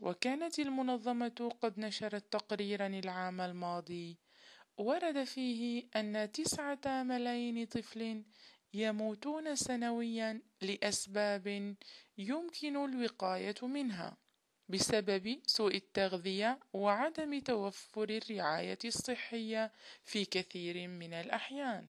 وكانت المنظمة قد نشرت تقريرا العام الماضي ورد فيه أن 9 ملايين طفل يموتون سنويا لأسباب يمكن الوقاية منها بسبب سوء التغذية وعدم توفر الرعاية الصحية في كثير من الأحيان.